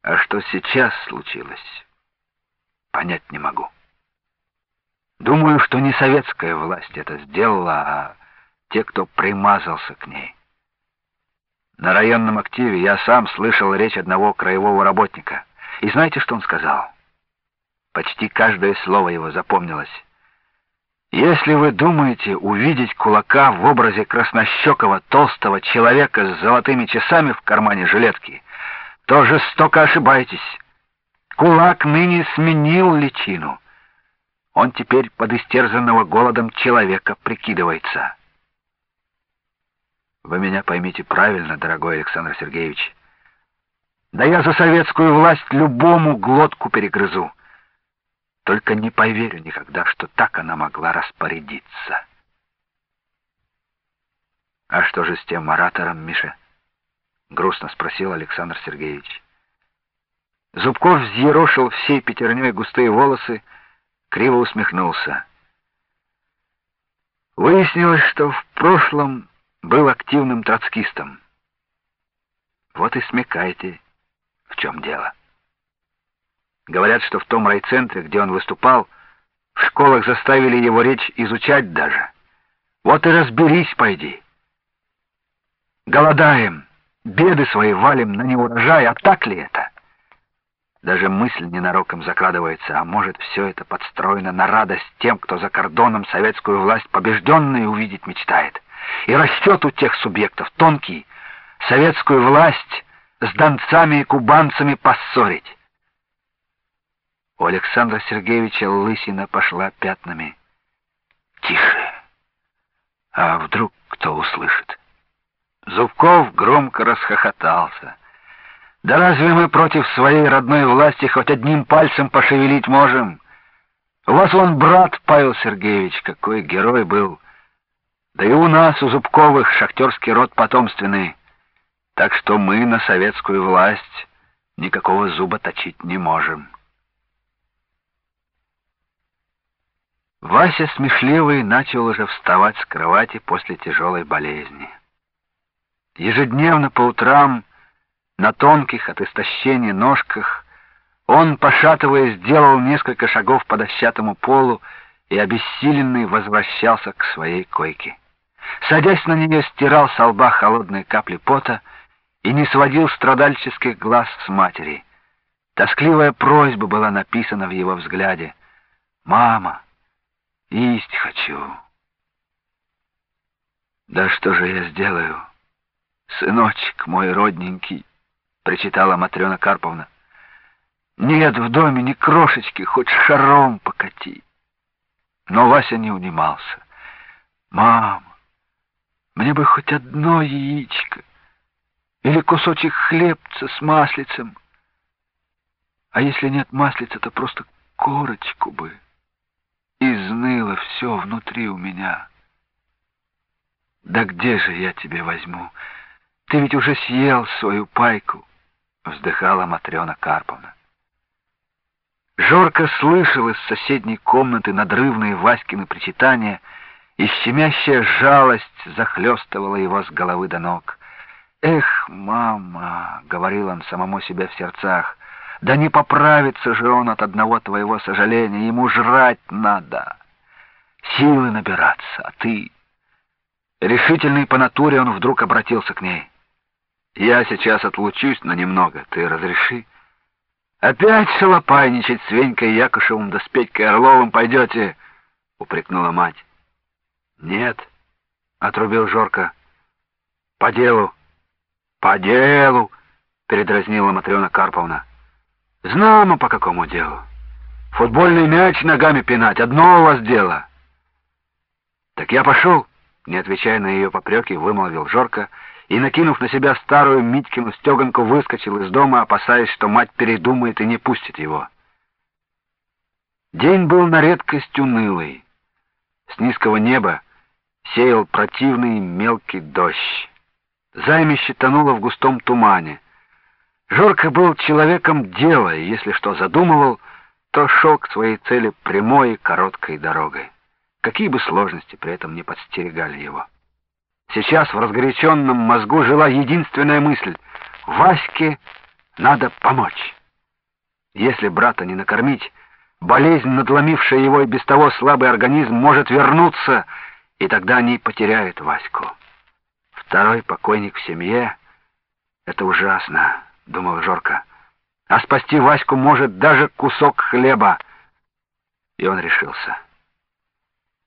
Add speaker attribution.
Speaker 1: А что сейчас случилось, понять не могу. Думаю, что не советская власть это сделала, а те, кто примазался к ней. На районном активе я сам слышал речь одного краевого работника. И знаете, что он сказал? Почти каждое слово его запомнилось. Если вы думаете увидеть кулака в образе краснощекого толстого человека с золотыми часами в кармане жилетки, то жестоко ошибаетесь. Кулак ныне сменил личину. Он теперь под истерзанного голодом человека прикидывается. Вы меня поймите правильно, дорогой Александр Сергеевич. Да я за советскую власть любому глотку перегрызу. Только не поверю никогда, что так она могла распорядиться. А что же с тем оратором, Миша? Грустно спросил Александр Сергеевич. Зубков взъерошил всей пятерней густые волосы, криво усмехнулся. Выяснилось, что в прошлом был активным троцкистом. Вот и смекайте, в чем дело. Говорят, что в том райцентре, где он выступал, в школах заставили его речь изучать даже. Вот и разберись, пойди. Голодаем, беды свои валим на неурожай, а так ли это? Даже мысль ненароком закрадывается, а может, все это подстроено на радость тем, кто за кордоном советскую власть побежденной увидеть мечтает. И расчет у тех субъектов тонкий — советскую власть с донцами и кубанцами поссорить. У Александра Сергеевича лысина пошла пятнами. Тише! А вдруг кто услышит? Зубков громко расхохотался. Да разве мы против своей родной власти хоть одним пальцем пошевелить можем? У вас вон брат Павел Сергеевич, какой герой был. Да и у нас, у Зубковых, шахтерский род потомственный. Так что мы на советскую власть никакого зуба точить не можем. Вася Смешливый начал уже вставать с кровати после тяжелой болезни. Ежедневно по утрам на тонких от истощения ножках он, пошатываясь, делал несколько шагов по дощатому полу и обессиленный возвращался к своей койке. Садясь на нее, стирал со лба холодные капли пота и не сводил страдальческих глаз с матери. Тоскливая просьба была написана в его взгляде. «Мама, есть хочу». «Да что же я сделаю, сыночек мой родненький?» — причитала Матрена Карповна. «Нет в доме ни крошечки, хоть шаром покати». Но Вася не унимался. «Мама, мне бы хоть одно яичко или кусочек хлебца с маслицем. А если нет маслица, то просто корочку бы». Изныло все внутри у меня. «Да где же я тебе возьму? Ты ведь уже съел свою пайку», — вздыхала Матрена Карповна. Жорко слышал из соседней комнаты надрывные Васькины причитания, и щемящая жалость захлестывала его с головы до ног. «Эх, мама», — говорил он самому себе в сердцах, — «да не поправится же он от одного твоего сожаления, ему жрать надо, силы набираться, а ты...» Решительный по натуре он вдруг обратился к ней. «Я сейчас отлучусь на немного, ты разреши?» «Опять шалопайничать с Венькой Якушевым да с Петькой Орловым пойдете?» — упрекнула мать. «Нет», — отрубил Жорко. «По делу». «По делу», — передразнила Матрена Карповна. «Знамо, по какому делу. Футбольный мяч ногами пинать — одно у вас дело». «Так я пошел», — не отвечая на ее попреки, вымолвил Жорко и, накинув на себя старую Митькину стеганку, выскочил из дома, опасаясь, что мать передумает и не пустит его. День был на редкость унылый. С низкого неба сеял противный мелкий дождь. Займище тонуло в густом тумане. Жорко был человеком дела, и если что задумывал, то шел к своей цели прямой и короткой дорогой. Какие бы сложности при этом не подстерегали его. Сейчас в разгоряченном мозгу жила единственная мысль — Ваське надо помочь. Если брата не накормить, болезнь, надломившая его и без того слабый организм, может вернуться, и тогда они потеряют Ваську. Второй покойник в семье — это ужасно, — думал Жорко. А спасти Ваську может даже кусок хлеба. И он решился.